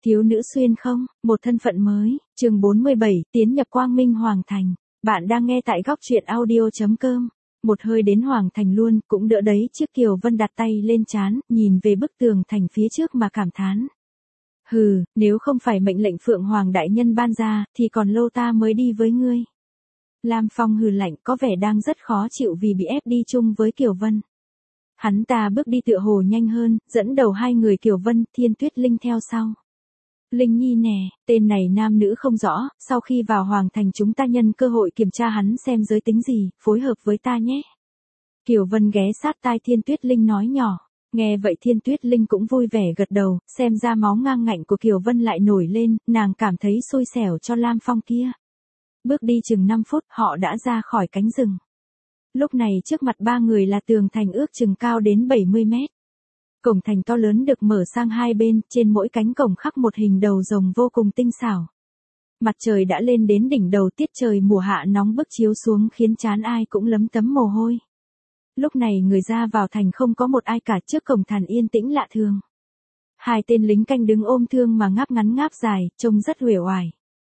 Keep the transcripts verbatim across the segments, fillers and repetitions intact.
Thiếu nữ xuyên không, một thân phận mới, chương bốn mươi bảy, tiến nhập Quang Minh Hoàng Thành. Bạn đang nghe tại góc truyện audio chấm com. Một hơi đến Hoàng Thành luôn, cũng đỡ đấy chiếc Kiều Vân đặt tay lên trán, nhìn về bức tường thành phía trước mà cảm thán. Hừ, nếu không phải mệnh lệnh Phượng Hoàng Đại Nhân ban ra, thì còn lâu ta mới đi với ngươi. Lam Phong hừ lạnh, có vẻ đang rất khó chịu vì bị ép đi chung với Kiều Vân. Hắn ta bước đi tựa hồ nhanh hơn, dẫn đầu hai người Kiều Vân, Thiên Tuyết Linh theo sau. Linh Nhi nè, tên này nam nữ không rõ, sau khi vào Hoàng Thành chúng ta nhân cơ hội kiểm tra hắn xem giới tính gì, phối hợp với ta nhé. Kiều Vân ghé sát tai Thiên Tuyết Linh nói nhỏ, nghe vậy Thiên Tuyết Linh cũng vui vẻ gật đầu, xem ra máu ngang ngạnh của Kiều Vân lại nổi lên, nàng cảm thấy xui xẻo cho Lam Phong kia. Bước đi chừng năm phút họ đã ra khỏi cánh rừng. Lúc này trước mặt ba người là tường thành ước chừng cao đến bảy mươi mét. Cổng thành to lớn được mở sang hai bên, trên mỗi cánh cổng khắc một hình đầu rồng vô cùng tinh xảo. Mặt trời đã lên đến đỉnh đầu, tiết trời mùa hạ nóng bức chiếu xuống khiến trán ai cũng lấm tấm mồ hôi. Lúc này người ra vào thành không có một ai cả, trước cổng thành yên tĩnh lạ thường. Hai tên lính canh đứng ôm thương mà ngáp ngắn ngáp dài, trông rất uể oải.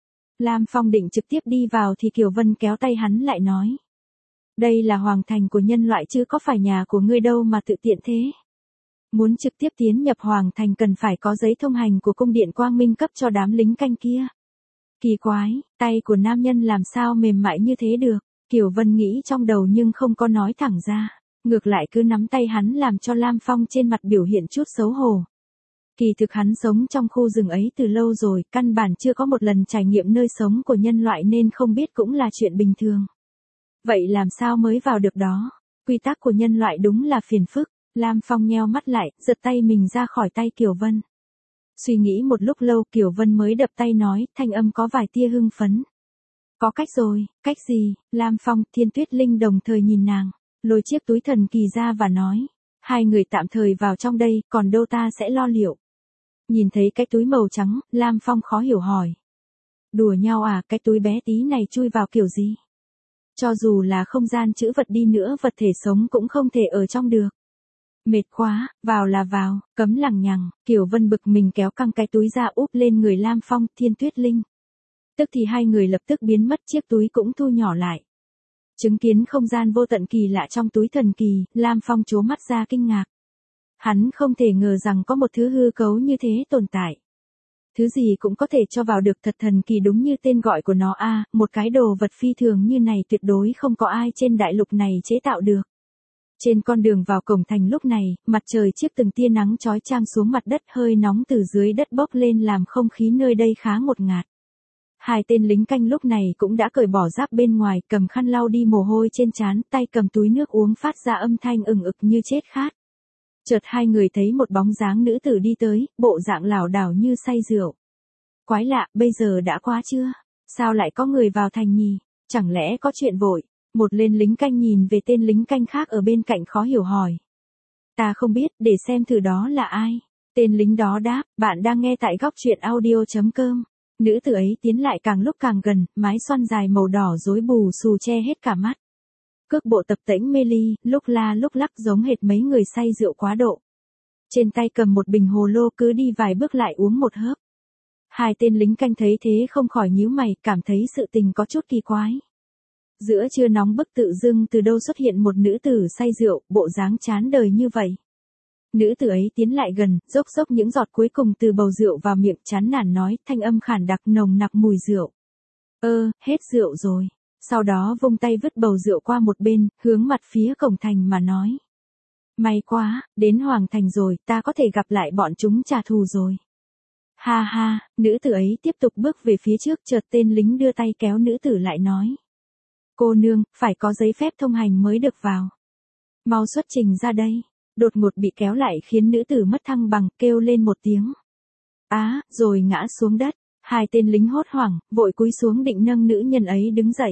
Lam Phong định trực tiếp đi vào thì Kiều Vân kéo tay hắn lại nói. Đây là hoàng thành của nhân loại chứ có phải nhà của ngươi đâu mà tự tiện thế. Muốn trực tiếp tiến nhập Hoàng Thành cần phải có giấy thông hành của cung điện Quang Minh cấp cho đám lính canh kia. Kỳ quái, tay của nam nhân làm sao mềm mại như thế được, Kiều Vân nghĩ trong đầu nhưng không có nói thẳng ra, ngược lại cứ nắm tay hắn làm cho Lam Phong trên mặt biểu hiện chút xấu hổ. Kỳ thực hắn sống trong khu rừng ấy từ lâu rồi, căn bản chưa có một lần trải nghiệm nơi sống của nhân loại nên không biết cũng là chuyện bình thường. Vậy làm sao mới vào được đó, quy tắc của nhân loại đúng là phiền phức. Lam Phong nheo mắt lại, giật tay mình ra khỏi tay Kiều Vân. Suy nghĩ một lúc lâu Kiều Vân mới đập tay nói, thanh âm có vài tia hưng phấn. Có cách rồi, cách gì? Lam Phong, Thiên Tuyết Linh đồng thời nhìn nàng, lôi chiếc túi thần kỳ ra và nói, hai người tạm thời vào trong đây, còn đâu ta sẽ lo liệu. Nhìn thấy cái túi màu trắng, Lam Phong khó hiểu hỏi. Đùa nhau à, cái túi bé tí này chui vào kiểu gì? Cho dù là không gian trữ vật đi nữa vật thể sống cũng không thể ở trong được. Mệt quá, vào là vào, cấm lằng nhằng, Kiều Vân bực mình kéo căng cái túi ra úp lên người Lam Phong, Thiên Tuyết Linh. Tức thì hai người lập tức biến mất, chiếc túi cũng thu nhỏ lại. Chứng kiến không gian vô tận kỳ lạ trong túi thần kỳ, Lam Phong trố mắt ra kinh ngạc. Hắn không thể ngờ rằng có một thứ hư cấu như thế tồn tại. Thứ gì cũng có thể cho vào được, thật thần kỳ đúng như tên gọi của nó a, à, một cái đồ vật phi thường như này tuyệt đối không có ai trên đại lục này chế tạo được. Trên con đường vào cổng thành lúc này, mặt trời chiếc từng tia nắng chói chang xuống mặt đất, hơi nóng từ dưới đất bốc lên làm không khí nơi đây khá ngột ngạt. Hai tên lính canh lúc này cũng đã cởi bỏ giáp bên ngoài, cầm khăn lau đi mồ hôi trên trán, tay cầm túi nước uống phát ra âm thanh ừng ực như chết khát. Chợt hai người thấy một bóng dáng nữ tử đi tới, bộ dạng lảo đảo như say rượu. Quái lạ, bây giờ đã quá chưa? Sao lại có người vào thành nhỉ? Chẳng lẽ có chuyện vội? Một tên lính canh nhìn về tên lính canh khác ở bên cạnh khó hiểu hỏi. Ta không biết, để xem thử đó là ai. Tên lính đó đáp, bạn đang nghe tại góc truyện audio chấm com. Nữ tử ấy tiến lại càng lúc càng gần, mái xoăn dài màu đỏ rối bù xù che hết cả mắt. Cước bộ tập tễnh mê ly, lúc la lúc lắc giống hệt mấy người say rượu quá độ. Trên tay cầm một bình hồ lô, cứ đi vài bước lại uống một hớp. Hai tên lính canh thấy thế không khỏi nhíu mày, cảm thấy sự tình có chút kỳ quái. Giữa trưa nóng bức tự dưng từ đâu xuất hiện một nữ tử say rượu, bộ dáng chán đời như vậy. Nữ tử ấy tiến lại gần, dốc dốc những giọt cuối cùng từ bầu rượu vào miệng, chán nản nói, thanh âm khản đặc nồng nặc mùi rượu. Ơ, hết rượu rồi. Sau đó vung tay vứt bầu rượu qua một bên, hướng mặt phía cổng thành mà nói. May quá, đến Hoàng Thành rồi, ta có thể gặp lại bọn chúng trả thù rồi. Ha ha, nữ tử ấy tiếp tục bước về phía trước, chợt tên lính đưa tay kéo nữ tử lại nói. Cô nương, phải có giấy phép thông hành mới được vào. Mau xuất trình ra đây. Đột ngột bị kéo lại khiến nữ tử mất thăng bằng, kêu lên một tiếng. Á, rồi ngã xuống đất. Hai tên lính hốt hoảng, vội cúi xuống định nâng nữ nhân ấy đứng dậy.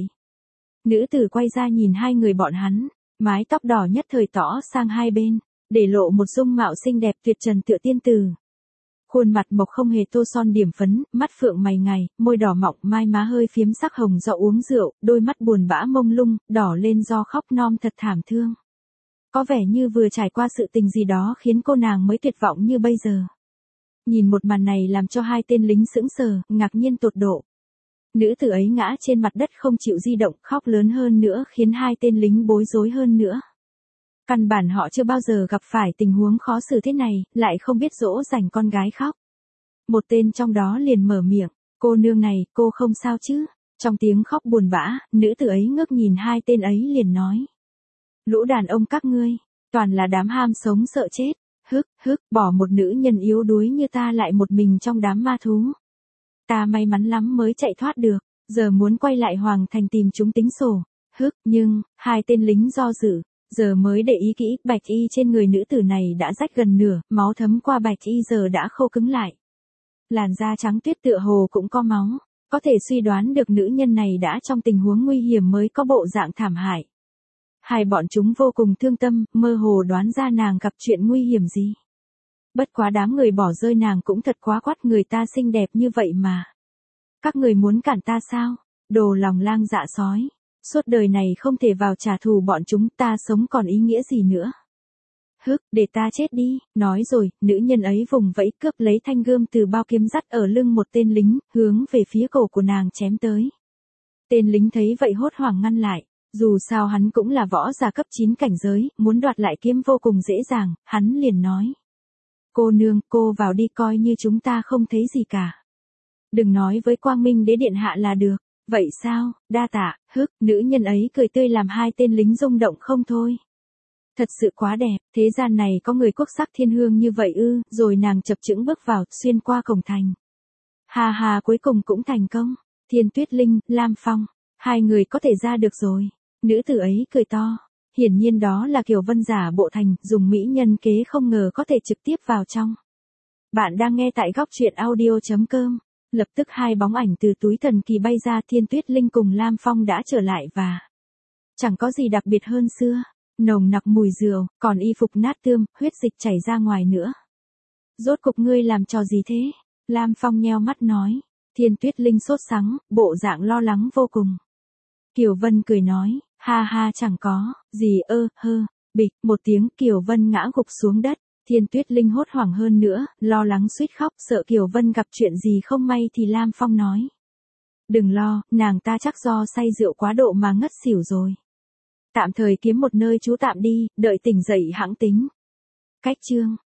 Nữ tử quay ra nhìn hai người bọn hắn, mái tóc đỏ nhất thời tỏ sang hai bên, để lộ một dung mạo xinh đẹp tuyệt trần tựa tiên tử. Khuôn mặt mộc không hề tô son điểm phấn, mắt phượng mày ngài, môi đỏ mọng, mai má hơi phiếm sắc hồng do uống rượu, đôi mắt buồn bã mông lung, đỏ lên do khóc non thật thảm thương. Có vẻ như vừa trải qua sự tình gì đó khiến cô nàng mới tuyệt vọng như bây giờ. Nhìn một màn này làm cho hai tên lính sững sờ, ngạc nhiên tột độ. Nữ tử ấy ngã trên mặt đất không chịu di động, khóc lớn hơn nữa khiến hai tên lính bối rối hơn nữa. Căn bản họ chưa bao giờ gặp phải tình huống khó xử thế này, lại không biết dỗ dành con gái khóc. Một tên trong đó liền mở miệng, cô nương này, cô không sao chứ? Trong tiếng khóc buồn bã, nữ tử ấy ngước nhìn hai tên ấy liền nói. Lũ đàn ông các ngươi, toàn là đám ham sống sợ chết, hức, hức, bỏ một nữ nhân yếu đuối như ta lại một mình trong đám ma thú. Ta may mắn lắm mới chạy thoát được, giờ muốn quay lại Hoàng Thành tìm chúng tính sổ, hức, nhưng, hai tên lính do dự, giờ mới để ý kỹ, bạch y trên người nữ tử này đã rách gần nửa, máu thấm qua bạch y giờ đã khô cứng lại. Làn da trắng tuyết tựa hồ cũng có máu, có thể suy đoán được nữ nhân này đã trong tình huống nguy hiểm mới có bộ dạng thảm hại. Hai bọn chúng vô cùng thương tâm, mơ hồ đoán ra nàng gặp chuyện nguy hiểm gì. Bất quá đám người bỏ rơi nàng cũng thật quá quắt, người ta xinh đẹp như vậy mà. Các người muốn cản ta sao? Đồ lòng lang dạ sói. Suốt đời này không thể vào trả thù bọn chúng, ta sống còn ý nghĩa gì nữa. Hức, để ta chết đi, nói rồi, nữ nhân ấy vùng vẫy cướp lấy thanh gươm từ bao kiếm dắt ở lưng một tên lính, hướng về phía cổ của nàng chém tới. Tên lính thấy vậy hốt hoảng ngăn lại, dù sao hắn cũng là võ giả cấp chín cảnh giới, muốn đoạt lại kiếm vô cùng dễ dàng, hắn liền nói. Cô nương, cô vào đi coi như chúng ta không thấy gì cả. Đừng nói với Quang Minh Đế điện hạ là được, vậy sao, đa tạ, hức, nữ nhân ấy cười tươi làm hai tên lính rung động không thôi. Thật sự quá đẹp, thế gian này có người quốc sắc thiên hương như vậy ư, rồi nàng chập chững bước vào, xuyên qua cổng thành. Hà hà cuối cùng cũng thành công, Thiên Tuyết Linh, Lam Phong, hai người có thể ra được rồi. Nữ tử ấy cười to, hiển nhiên đó là Kiều Vân giả bộ thành, dùng mỹ nhân kế không ngờ có thể trực tiếp vào trong. Bạn đang nghe tại góc truyện audio chấm com. Lập tức hai bóng ảnh từ túi thần kỳ bay ra, Thiên Tuyết Linh cùng Lam Phong đã trở lại và chẳng có gì đặc biệt hơn xưa, nồng nặc mùi rượu, còn y phục nát tươm, huyết dịch chảy ra ngoài nữa. Rốt cục ngươi làm trò gì thế? Lam Phong nheo mắt nói. Thiên Tuyết Linh sốt sắng, bộ dạng lo lắng vô cùng. Kiều Vân cười nói, ha ha chẳng có, gì ơ, hơ, bịch, một tiếng Kiều Vân ngã gục xuống đất. Thiên Tuyết Linh hốt hoảng hơn nữa, lo lắng suýt khóc, sợ Kiều Vân gặp chuyện gì không may thì Lam Phong nói. Đừng lo, nàng ta chắc do say rượu quá độ mà ngất xỉu rồi. Tạm thời kiếm một nơi trú tạm đi, đợi tỉnh dậy hẵng tính. Cách chương